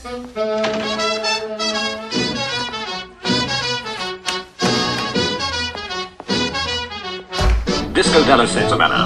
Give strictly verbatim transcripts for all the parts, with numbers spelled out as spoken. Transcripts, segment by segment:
Disco della settimana.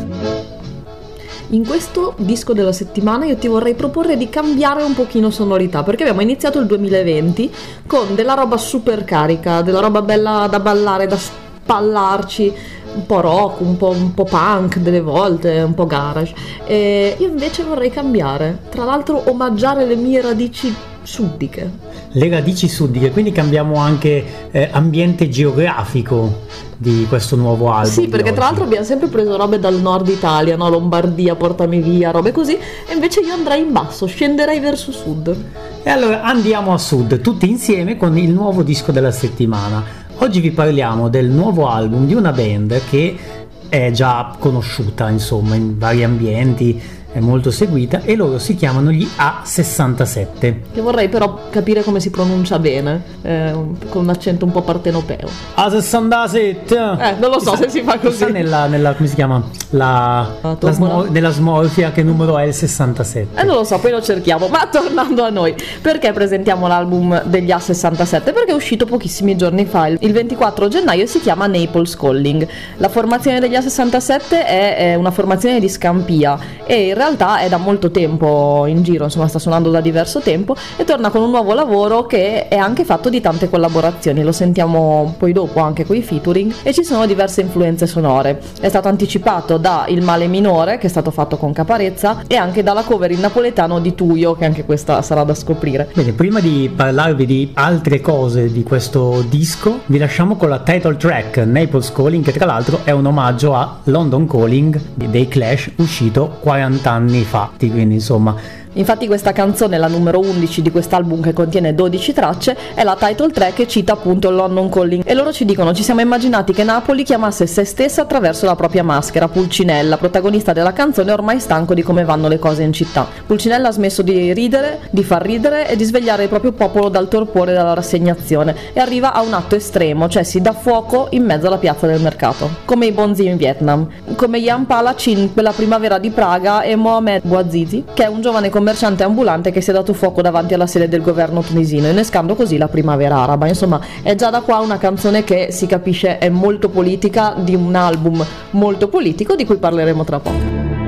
In questo disco della settimana io ti vorrei proporre di cambiare un pochino sonorità, perché abbiamo iniziato il duemilaventi con della roba super carica, della roba bella da ballare, da spallarci, un po' rock, un po', un po' punk delle volte, un po' garage. E io invece vorrei cambiare, tra l'altro omaggiare le mie radici suddiche. Le radici suddiche, quindi cambiamo anche eh, ambiente geografico di questo nuovo album. Sì, perché tra l'altro abbiamo sempre preso robe dal nord Italia, no? Lombardia, portami via, robe così, e invece io andrei in basso, scenderei verso sud. E allora andiamo a sud, tutti insieme con il nuovo disco della settimana. Oggi vi parliamo del nuovo album di una band che è già conosciuta, insomma, in vari ambienti, è molto seguita, e loro si chiamano gli A sessantasette. Che vorrei però capire come si pronuncia bene, eh, con un accento un po' partenopeo. A sessantasette! Eh, non lo so se si fa così. Nella, nella, come si chiama? La, la, la smor- nella smorfia, che numero è il sessantasette? Eh, non lo so, poi lo cerchiamo. Ma tornando a noi, perché presentiamo l'album degli A sessantasette? Perché è uscito pochissimi giorni fa, il ventiquattro gennaio, e si chiama Naples Calling. La formazione degli A sessantasette è, è una formazione di Scampia, e in realtà è da molto tempo in giro, insomma sta suonando da diverso tempo, e torna con un nuovo lavoro che è anche fatto di tante collaborazioni. Lo sentiamo poi dopo anche con i featuring, e ci sono diverse influenze sonore. È stato anticipato da Il male minore, che è stato fatto con Caparezza, e anche dalla cover in napoletano di Tuyo, che anche questa sarà da scoprire. Bene, prima di parlarvi di altre cose di questo disco, vi lasciamo con la title track Naples Calling, che tra l'altro è un omaggio a London Calling dei Clash, uscito quaranta anni fa, quindi insomma. Infatti questa canzone, la numero undici di quest'album che contiene dodici tracce, è la title track che cita appunto il London Calling, e loro ci dicono: ci siamo immaginati che Napoli chiamasse se stessa attraverso la propria maschera. Pulcinella, protagonista della canzone, è ormai stanco di come vanno le cose in città. Pulcinella ha smesso di ridere, di far ridere e di svegliare il proprio popolo dal torpore e dalla rassegnazione, e arriva a un atto estremo, cioè si dà fuoco in mezzo alla piazza del mercato, come i bonzi in Vietnam, come Jan Palacin quella primavera di Praga, e Mohamed Bouazizi, che è un giovane commerciante ambulante che si è dato fuoco davanti alla sede del governo tunisino, innescando così la primavera araba. Insomma, è già da qua una canzone che si capisce è molto politica, di un album molto politico di cui parleremo tra poco.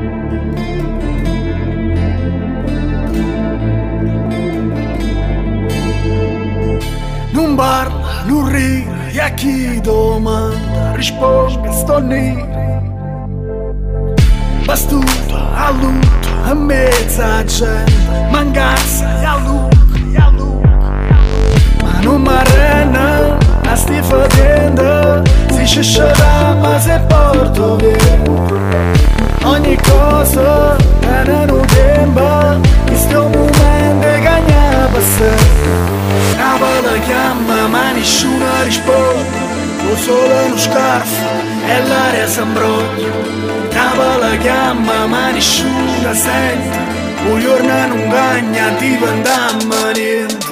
Non parla, non ride, e a chi domanda risponde sto nero. Bastuto, a lutto, a mezza gente, mancanza e a lucro, e a lucro. Ma non mi arrendo, a sti fatendo, si scescerà ma se porto via. Ogni cosa è un tempo, questo momento che ne passa. Napoli chiama ma nessuno risponde, lo sole non scarfa e l'aria s'ambroglia. Napoli chiama ma nessuno sente, un giorno non gagna, diventiamo niente.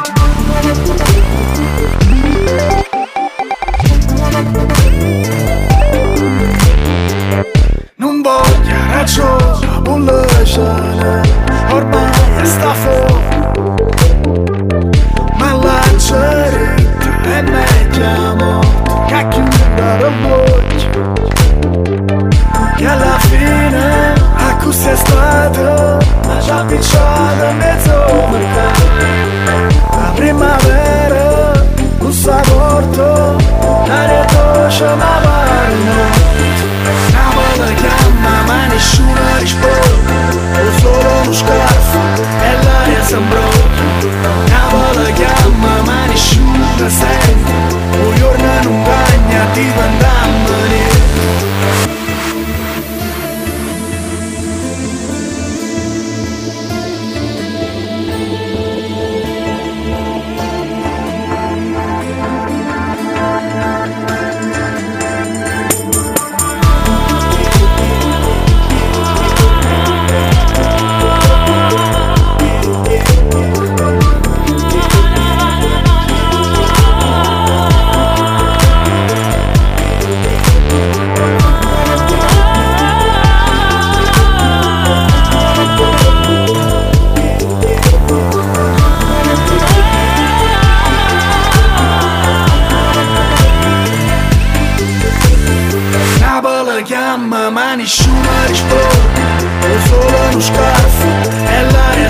Non voglio ragione, bullacciare, ormai sta fuori, ma lancia ritta e meglio morto, che chiudere il voglio. Che alla fine a così è stato, ma già picciato in mezzo mercato. La primavera non sa porto, l'aria dolce ma va. Napoli chiama ma nessuno risponde, lo solo uno scarfo e l'aria s'ambroglia. Napoli chiama ma nessuno sente, un giorno non gagna, diventiamo niente.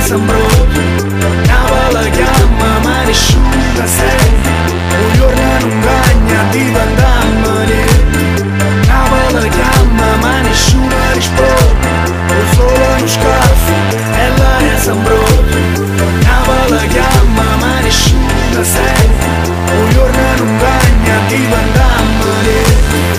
sembro Nava la chiama ma nessuno sei un giorno non gagna diventando niente Nava la chiama ma nessuno risponde il sole non scaffa e l'aria sembro Nava la chiama ma nessuno sei un giorno non gagna diventando niente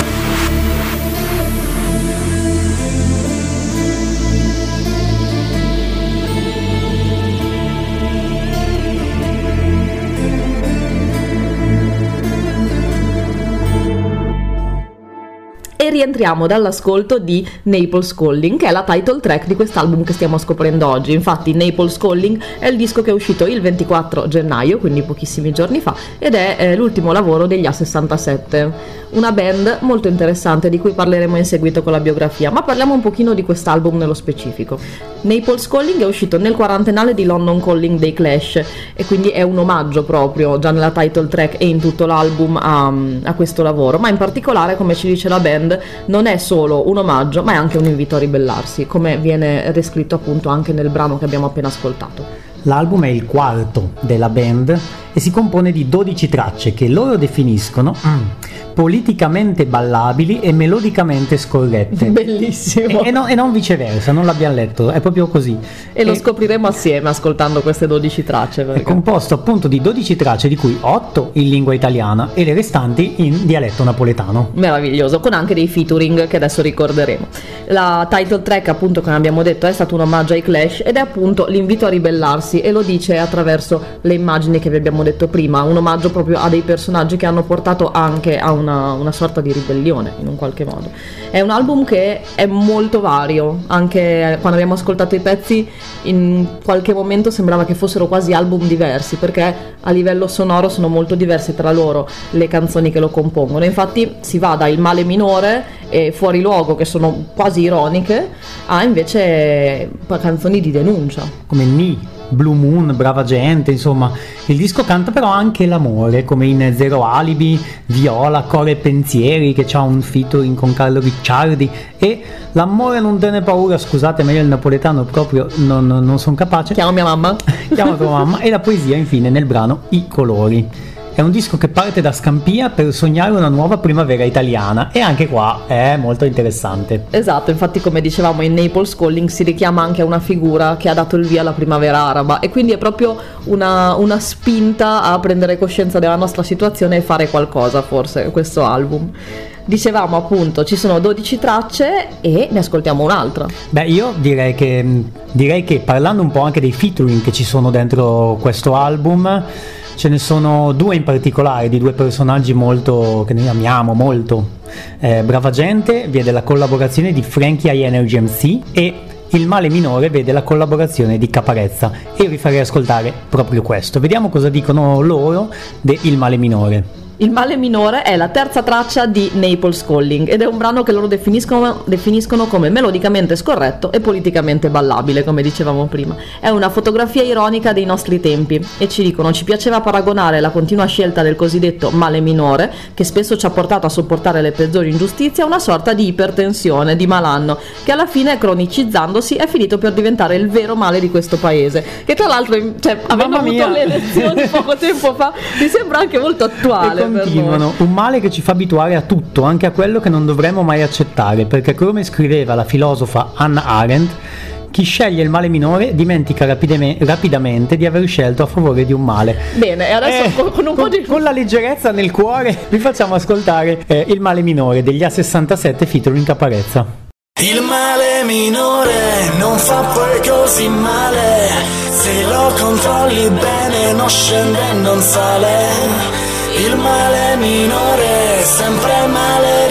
E rientriamo dall'ascolto di Naples Calling, che è la title track di quest'album che stiamo scoprendo oggi. Infatti Naples Calling è il disco che è uscito il ventiquattro gennaio, quindi pochissimi giorni fa, ed è eh, l'ultimo lavoro degli A sessantasette, una band molto interessante di cui parleremo in seguito con la biografia, ma parliamo un pochino di quest'album nello specifico. Naples Calling è uscito nel quarantennale di London Calling dei Clash e quindi è un omaggio proprio già nella title track e in tutto l'album a, a questo lavoro, ma in particolare, come ci dice la band, non è solo un omaggio ma è anche un invito a ribellarsi, come viene descritto appunto anche nel brano che abbiamo appena ascoltato. L'album è il quarto della band e si compone di dodici tracce che loro definiscono mm, politicamente ballabili e melodicamente scorrette. Bellissimo. E, e, no, e non viceversa, non l'abbiamo letto, è proprio così. E, e lo scopriremo assieme ascoltando queste dodici tracce. Perché... È composto appunto di dodici tracce, di cui otto in lingua italiana e le restanti in dialetto napoletano. Meraviglioso, con anche dei featuring che adesso ricorderemo. La title track, appunto, come abbiamo detto, è stato un omaggio ai Clash ed è appunto l'invito a ribellarsi, e lo dice attraverso le immagini che vi abbiamo detto prima, un omaggio proprio a dei personaggi che hanno portato anche a una, una sorta di ribellione in un qualche modo. È un album che è molto vario, anche quando abbiamo ascoltato i pezzi in qualche momento sembrava che fossero quasi album diversi, perché a livello sonoro sono molto diversi tra loro le canzoni che lo compongono. Infatti si va da Il male minore e Fuori luogo, che sono quasi ironiche, a invece canzoni di denuncia come Ni, Blue Moon, Brava gente, insomma il disco canta però anche l'amore, come in Zero Alibi, Viola, Core e Pensieri, che c'ha un featuring con Carlo Ricciardi, e L'amore non te ne paura, scusate ma io il napoletano proprio non, non, non sono capace, chiamo mia mamma chiamo tua mamma, e la poesia infine nel brano I colori. È un disco che parte da Scampia per sognare una nuova primavera italiana, e anche qua è molto interessante. Esatto, infatti come dicevamo in Naples Calling si richiama anche a una figura che ha dato il via alla primavera araba, e quindi è proprio una, una spinta a prendere coscienza della nostra situazione e fare qualcosa, forse, questo album. Dicevamo appunto ci sono dodici tracce e ne ascoltiamo un'altra. Beh, io direi che, direi che parlando un po' anche dei featuring che ci sono dentro questo album, ce ne sono due in particolare, di due personaggi molto che noi amiamo molto. eh, Brava gente vede la collaborazione di Frankie I Energy M C, e Il male minore vede la collaborazione di Caparezza, e io vi farei ascoltare proprio questo. Vediamo cosa dicono loro di Il male minore. Il male minore è la terza traccia di Naples Calling ed è un brano che loro definiscono, definiscono come melodicamente scorretto e politicamente ballabile, come dicevamo prima. È una fotografia ironica dei nostri tempi, e ci dicono: ci piaceva paragonare la continua scelta del cosiddetto male minore, che spesso ci ha portato a sopportare le peggiori ingiustizie, a una sorta di ipertensione, di malanno, che alla fine, cronicizzandosi, è finito per diventare il vero male di questo paese, che tra l'altro, cioè, avendo avuto mia. le elezioni poco tempo fa, mi sembra anche molto attuale. Continuano, un male che ci fa abituare a tutto, anche a quello che non dovremmo mai accettare, perché come scriveva la filosofa Hannah Arendt, chi sceglie il male minore dimentica rapidame- rapidamente di aver scelto a favore di un male. Bene, e adesso eh, con, con un con, po' di... con la leggerezza nel cuore vi facciamo ascoltare eh, Il male minore degli A sessantasette featuring Caparezza. Il male minore non fa poi così male, se lo controlli bene non scende e non sale. Il male minore sempre male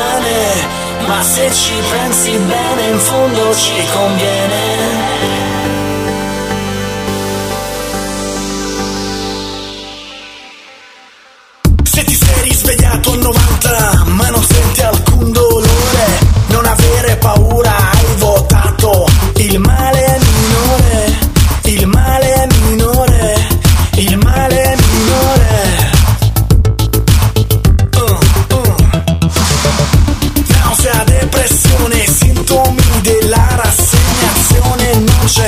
rimane, ma se ci pensi bene in fondo ci conviene. Se ti sei risvegliato a novanta ma non senti alcun dolore, non avere paura, hai votato il male minore, il male minore, il male minore. Nausea, depressione, sintomi della rassegnazione, non c'è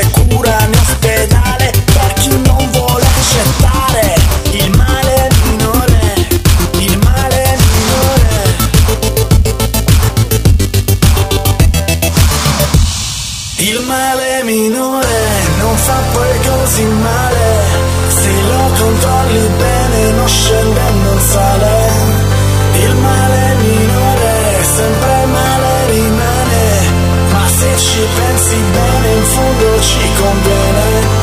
non scende e non sale. Il male minore sempre male rimane, ma se ci pensi bene in fondo ci conviene.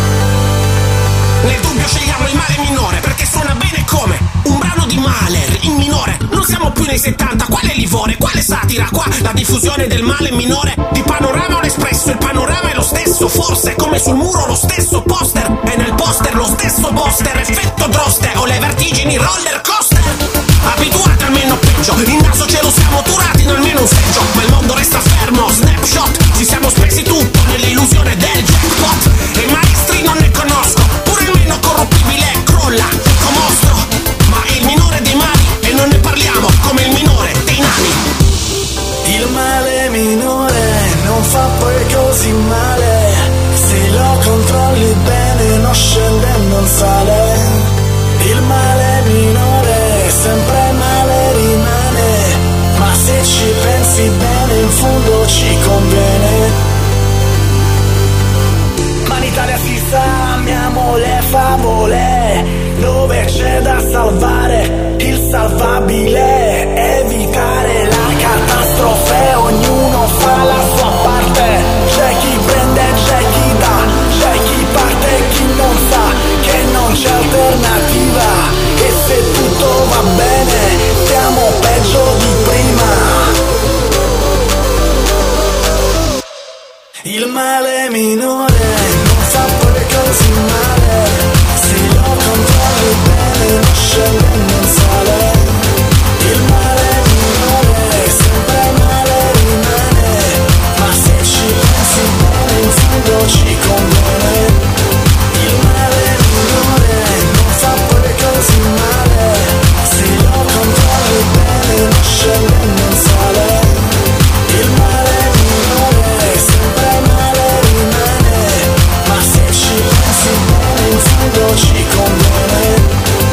Nel dubbio scegliamo il male minore perché suona bene come un brano di Mahler in minore. Non siamo più nei settanta, quale livore, quale satira qua? La diffusione del male minore di Panorama o l'Espresso. Il panorama è lo stesso, forse come sul muro lo stesso poster, e nel poster lo stesso poster. Effetto Droste o le vertigini roller coaster. Abituati almeno peggio, il naso ce lo siamo turati in almeno un seggio, ma il mondo resta fermo, snapshot. Ci siamo spesi tutto nell'illusione del jackpot, e i maestri non ne conosco, pure il meno corruttibile crolla come mostro. Ma il minore dei mali, e non ne parliamo come il minore dei nani. Il male minore non fa poi così male, se lo controlli bene non scende e non sale. Il male minore sempre male rimane, ma se ci pensi bene in fondo ci conviene. Ma in Italia si sa, amiamo le favole, dove c'è da salvare il salvabile, evitare la catastrofe, ognuno fa la sua parte. C'è chi prende, c'è chi dà, c'è chi parte e chi non sa che non c'è alternativa, e se tutto va bene stiamo peggio di prima. Il male minore non fa poi così male, se lo controlli bene non scende e non sale. Il male minore sempre male rimane, ma se ci pensi bene in fondo ci conviene. Il male minore non fa poi così male, se lo controlli bene non scende e non sale. Il male minore sempre male rimane, ma se ci pensi bene in fondo ci conviene.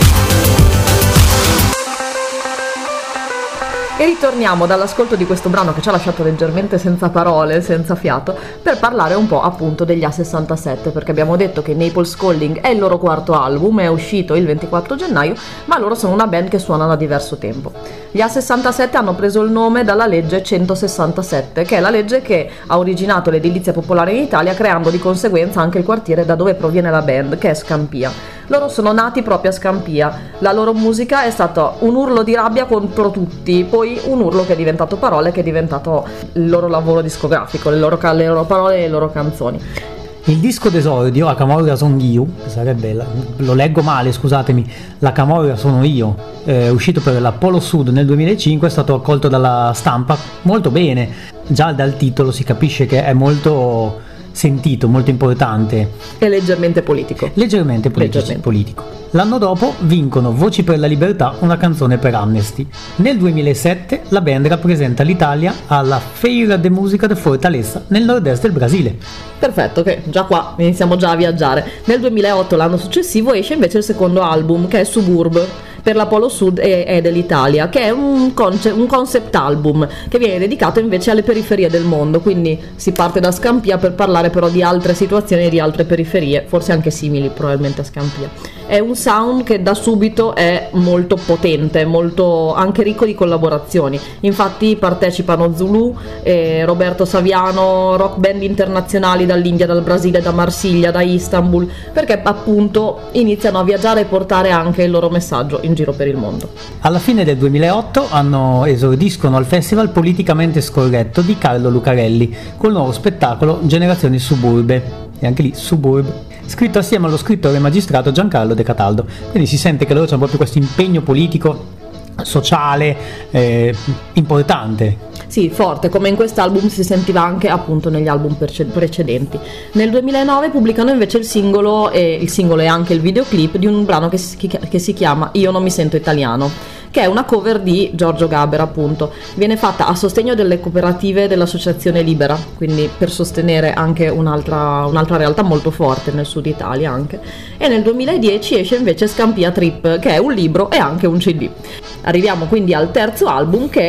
E ritorniamo dall'ascolto di questo brano che ci ha lasciato leggermente senza parole, senza fiato, per parlare un po' appunto degli A sessantasette, perché abbiamo detto che Naples Calling è il loro quarto album, è uscito il ventiquattro gennaio, ma loro sono una band che suona da diverso tempo. Gli A sessantasette hanno preso il nome dalla legge centosessantasette, che è la legge che ha originato l'edilizia popolare in Italia, creando di conseguenza anche il quartiere da dove proviene la band, che è Scampia. Loro sono nati proprio a Scampia, la loro musica è stata un urlo di rabbia contro tutti, poi un urlo che è diventato parole, che è diventato il loro lavoro discografico, le loro, le loro parole e le loro canzoni. Il disco d'esordio, A Camorra son io, sarebbe, la, lo leggo male, scusatemi, La Camorra sono io, è uscito per la Polo Sud nel duemilacinque, è stato accolto dalla stampa molto bene, già dal titolo si capisce che è molto sentito, molto importante. È leggermente politico. Leggermente, politici, leggermente politico. L'anno dopo vincono Voci per la Libertà, una canzone per Amnesty. Nel duemilasette la band rappresenta l'Italia alla Feira de Música de Fortaleza nel nord-est del Brasile. Perfetto, che già qua iniziamo già a viaggiare. Nel duemilaotto, l'anno successivo, esce invece il secondo album, che è Suburb, per la Polo Sud e, e dell'Italia, che è un, conce- un concept album che viene dedicato invece alle periferie del mondo, quindi si parte da Scampia per parlare però di altre situazioni e di altre periferie, forse anche simili probabilmente a Scampia. È un sound che da subito è molto potente, molto anche ricco di collaborazioni, infatti partecipano Zulu, eh, Roberto Saviano, rock band internazionali dall'India, dal Brasile, da Marsiglia, da Istanbul, perché appunto iniziano a viaggiare e portare anche il loro messaggio in giro per il mondo. Alla fine del duemilaotto hanno esordiscono al festival Politicamente Scorretto di Carlo Lucarelli col nuovo spettacolo Generazioni Suburbe, e anche lì Suburb, scritto assieme allo scrittore e magistrato Giancarlo De Cataldo, quindi si sente che loro hanno proprio questo impegno politico, sociale, eh, importante. Sì, forte, come in quest'album si sentiva anche appunto negli album precedenti. Nel duemilanove pubblicano invece il singolo, e il singolo e anche il videoclip di un brano che si, che si chiama Io non mi sento italiano, che è una cover di Giorgio Gaber appunto. Viene fatta a sostegno delle cooperative dell'Associazione Libera, quindi per sostenere anche un'altra, un'altra realtà molto forte nel sud Italia anche. E nel duemiladieci esce invece Scampia Trip, che è un libro e anche un C D. Arriviamo quindi al terzo album, che è quello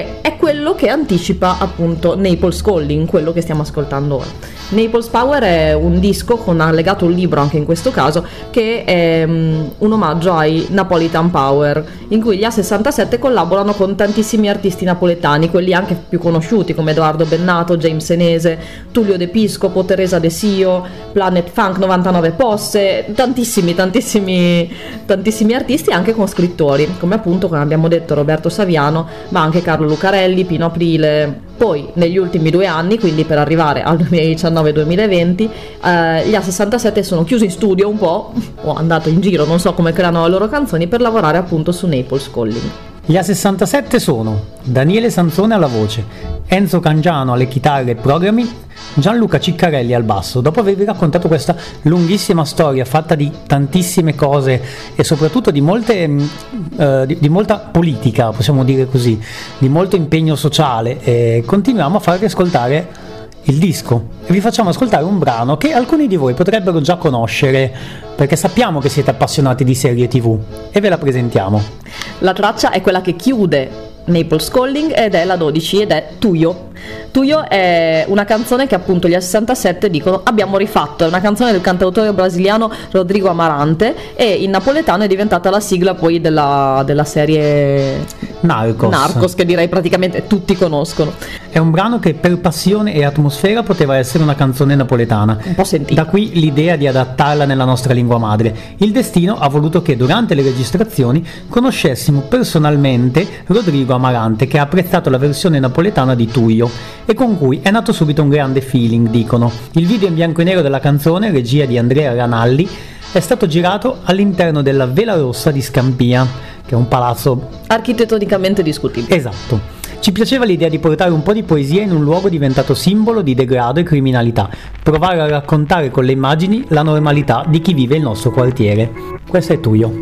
quello che anticipa appunto Naples Calling, quello che stiamo ascoltando ora. Naples Power è un disco con allegato un libro anche in questo caso, che è um, un omaggio ai Napolitan Power, in cui gli A sessantasette collaborano con tantissimi artisti napoletani, quelli anche più conosciuti come Edoardo Bennato, James Senese, Tullio De Piscopo, Teresa De Sio, Planet Funk, novantanove Posse, tantissimi tantissimi tantissimi artisti, anche con scrittori come appunto, come abbiamo detto, Roberto Saviano, ma anche Carlo Lucarelli, Pino Aprile. Poi negli ultimi due anni, quindi per arrivare al duemiladiciannove duemilaventi, eh, gli A sessantasette sono chiusi in studio un po', o andato in giro, non so come creano le loro canzoni, per lavorare appunto su Naples Calling. Gli A sessantasette sono Daniele Sansone alla voce, Enzo Cangiano alle chitarre e programmi, Gianluca Ciccarelli al basso. Dopo avervi raccontato questa lunghissima storia fatta di tantissime cose e soprattutto di molte uh, di, di molta politica, possiamo dire così, di molto impegno sociale, eh, continuiamo a farvi ascoltare il disco e vi facciamo ascoltare un brano che alcuni di voi potrebbero già conoscere, perché sappiamo che siete appassionati di serie tv, e ve la presentiamo. La traccia è quella che chiude Naples Calling ed è la dodici ed è Tuyo. Tuyo è una canzone che appunto gli A sessantasette dicono abbiamo rifatto, è una canzone del cantautore brasiliano Rodrigo Amarante e in napoletano è diventata la sigla poi della, della serie Narcos. Narcos, che direi praticamente tutti conoscono. È un brano che per passione e atmosfera poteva essere una canzone napoletana, un po' sentita. Da qui l'idea di adattarla nella nostra lingua madre. Il destino ha voluto che durante le registrazioni conoscessimo personalmente Rodrigo Amarante, che ha apprezzato la versione napoletana di Tuyo e con cui è nato subito un grande feeling, dicono. Il video in bianco e nero della canzone, regia di Andrea Ranalli, è stato girato all'interno della Vela Rossa di Scampia, che è un palazzo architettonicamente discutibile. Esatto. Ci piaceva l'idea di portare un po' di poesia in un luogo diventato simbolo di degrado e criminalità, provare a raccontare con le immagini la normalità di chi vive il nostro quartiere. Questo è Tuyo.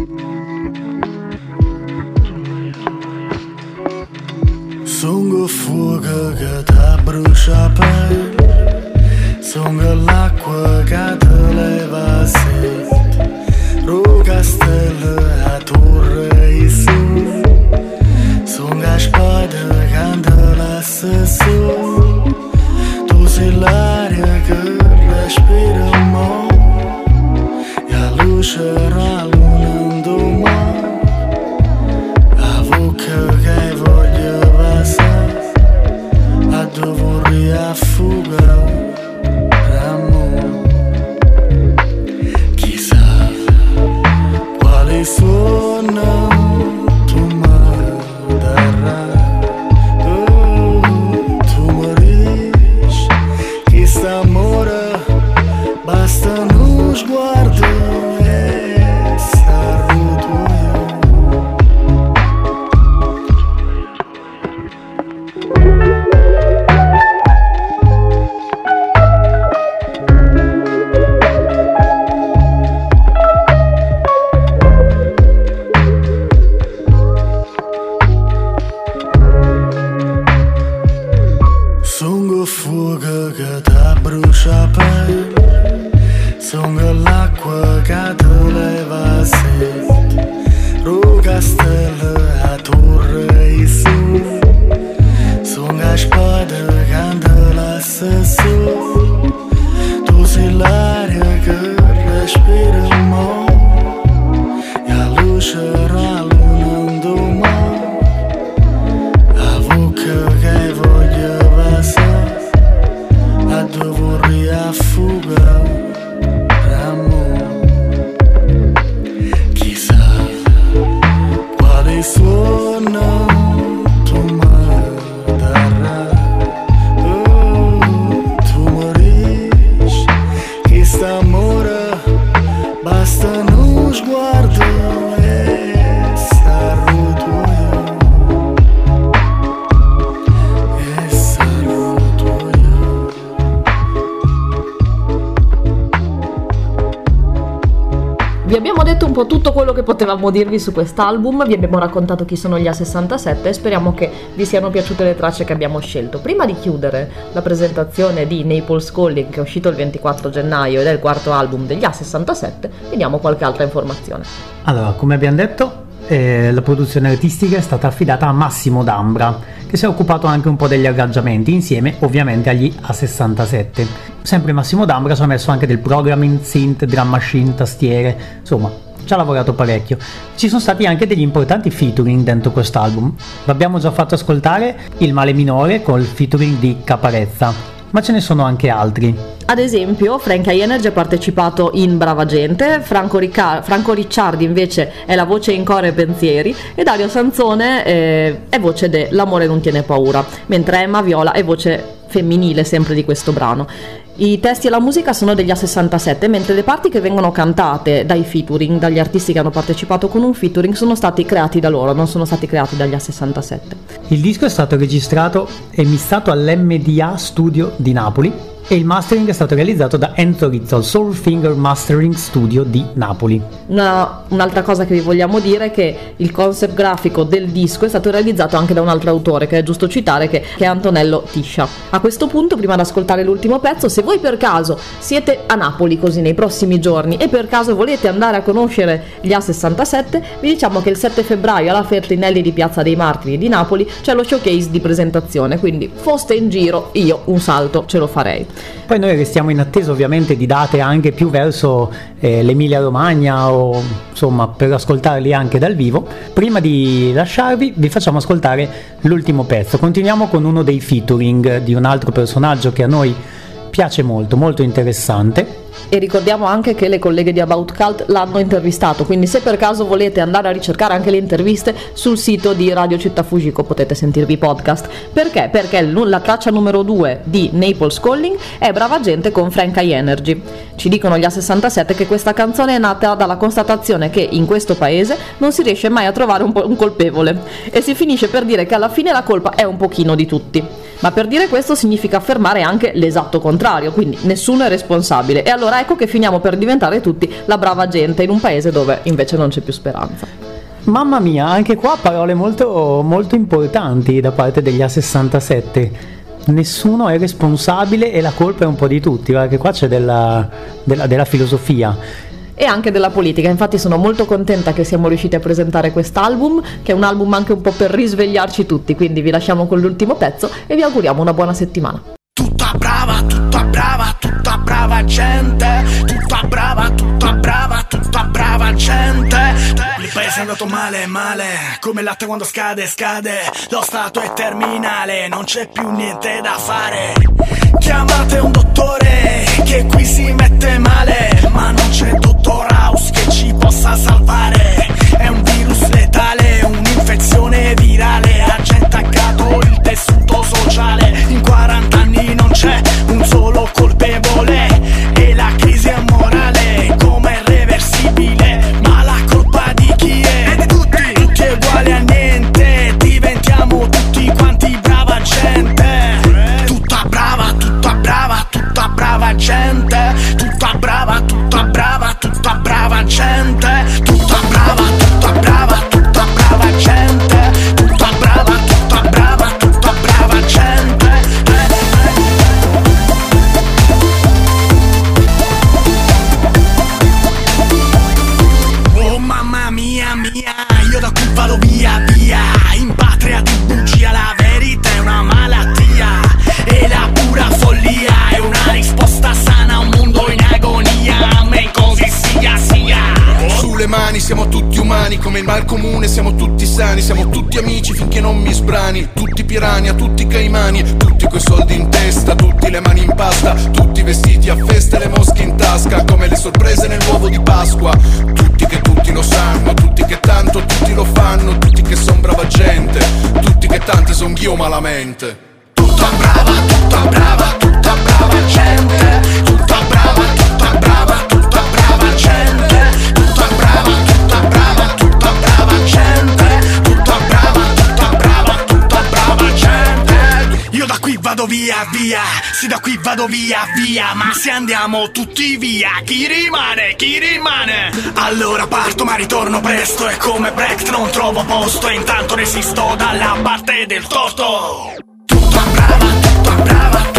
Sono fuoco che ti brucia per, sono l'acqua che ti leva sete, ro castello a torre e su, sono la spada che ti lascia su, tu sei l'aria che respira mo, e la luce la luna in domani, a bocca che voglio a dove a fuga amore, chissà quali sono tu mi darai, oh, tu morisci, questo amore basta uno sguardo e sarò tuo. Sono fuoco che ti brucia per, sono l'acqua che ti leva sete, ro castello a torre e su, sono la spada che ti lascia su, tu sei l'aria che respira mo, e la luce la luna in domani, a bocca che voglio a dove a fuga amore, chissà quali suono tu mi darai, oh, tu morisci, questo amore basta uno sguardo e sarò tuo. Vi abbiamo detto un po' tutto quello che potevamo dirvi su quest'album, vi abbiamo raccontato chi sono gli A sessantasette e speriamo che vi siano piaciute le tracce che abbiamo scelto. Prima di chiudere la presentazione di Naples Calling, che è uscito il ventiquattro gennaio ed è il quarto album degli A sessantasette, vediamo qualche altra informazione. Allora, come abbiamo detto, eh, la produzione artistica è stata affidata a Massimo D'Ambra, che si è occupato anche un po' degli arrangiamenti, insieme ovviamente agli A sessantasette. Sempre Massimo D'Ambra ci ha messo anche del programming, synth, drum machine, tastiere, insomma ci ha lavorato parecchio. Ci sono stati anche degli importanti featuring dentro quest'album. L'abbiamo già fatto ascoltare, Il male minore col featuring di Caparezza, ma ce ne sono anche altri. Ad esempio Frank Energy ha partecipato in Brava Gente, Franco, Ricca- Franco Ricciardi invece è la voce in Core e Pensieri e Dario Sansone eh, è voce de L'amore non tiene paura, mentre Emma Viola è voce femminile sempre di questo brano. I testi e la musica sono degli A sessantasette, mentre le parti che vengono cantate dai featuring, dagli artisti che hanno partecipato con un featuring, sono stati creati da loro, non sono stati creati dagli A sessantasette. Il disco è stato registrato e missato all'M D A Studio di Napoli e il mastering è stato realizzato da Enzo Rizzo al Soul Finger Mastering Studio di Napoli. Una, un'altra cosa che vi vogliamo dire è che il concept grafico del disco è stato realizzato anche da un altro autore, che è giusto citare, che, che è Antonello Tiscia. A questo punto, prima di ascoltare l'ultimo pezzo, se voi per caso siete a Napoli così nei prossimi giorni e per caso volete andare a conoscere gli A sessantasette, vi diciamo che il sette febbraio alla Fertinelli di Piazza dei Martiri di Napoli c'è lo showcase di presentazione, quindi foste in giro, io un salto ce lo farei. Poi noi restiamo in attesa ovviamente di date anche più verso eh, l'Emilia Romagna o insomma per ascoltarli anche dal vivo. Prima di lasciarvi vi facciamo ascoltare l'ultimo pezzo. Continuiamo con uno dei featuring di un altro personaggio che a noi piace molto, molto interessante. E ricordiamo anche che le colleghe di About Cult l'hanno intervistato, quindi se per caso volete andare a ricercare anche le interviste sul sito di Radio Città Fujiko potete sentirvi i podcast. Perché? Perché la traccia numero due di Naples Calling è Brava Gente con Frank Energy. Ci dicono gli A sessantasette che questa canzone è nata dalla constatazione che in questo paese non si riesce mai a trovare un, po- un colpevole e si finisce per dire che alla fine la colpa è un pochino di tutti. Ma per dire questo significa affermare anche l'esatto contrario, quindi nessuno è responsabile. E allora ecco che finiamo per diventare tutti la brava gente in un paese dove invece non c'è più speranza. Mamma mia, anche qua parole molto, molto importanti da parte degli A sessantasette. Nessuno è responsabile e la colpa è un po' di tutti, perché qua c'è della, della, della filosofia. E anche della politica. Infatti sono molto contenta che siamo riusciti a presentare quest'album, che è un album anche un po' per risvegliarci tutti, quindi vi lasciamo con l'ultimo pezzo e vi auguriamo una buona settimana. Tutta brava, tutta brava, tutta brava gente, tutta brava, tutta brava, tutta brava gente. Il paese è andato male, male, come il latte quando scade, scade. Lo stato è terminale, non c'è più niente da fare. Chiamate un dottore che qui si mette male, ma non c'è dottor House che ci possa salvare. È un virus letale, un'infezione virale, ha già intaccato il tessuto sociale. In quaranta anni non c'è un solo colpevole e la crisi è morale, come irreversibile. Ma la colpa di chi è? È di tutti, tutti uguali a niente. Diventiamo tutti quanti brava gente. Tutta brava, tutta brava, tutta brava gente. Tutta brava, tutta brava, tutta brava gente. Tutta brava, tutta brava, tutta brava gente. Tutta brava, tutta brava, tutta brava gente. Oh mamma mia mia, io da qui vado via via. In patria di bugia la verità è una malattia e la pura follia è una risposta sana a un mondo in agonia. A me così sia sia. Sulle mani siamo tutti umani, come il mal comune siamo tutti sani. Siamo tutti amici finché non mi sbrani. Tutti piranha, tutti caimani, tutti coi soldi in testa, tutti le mani in pasta, tutti vestiti a festa e le mosche in tasca, come le sorprese nell'uovo di Pasqua. Tutti che tutti lo sanno, tutti che tanto tutti lo fanno, tutti che son brava gente, tutti che tante son io malamente. Tutta brava, tutta brava, tutta brava gente. Tutta brava, tutta brava, tutta brava gente. Tutta brava, tutta brava, tutta brava gente. Tutta brava, tutta brava, tutta brava gente. Io da qui vado via via, sì da qui vado via via. Ma se andiamo tutti via, chi rimane, chi rimane? Allora parto ma ritorno presto, e come Brecht non trovo posto, e intanto resisto dalla parte del torto. Tutta brava, tutta brava,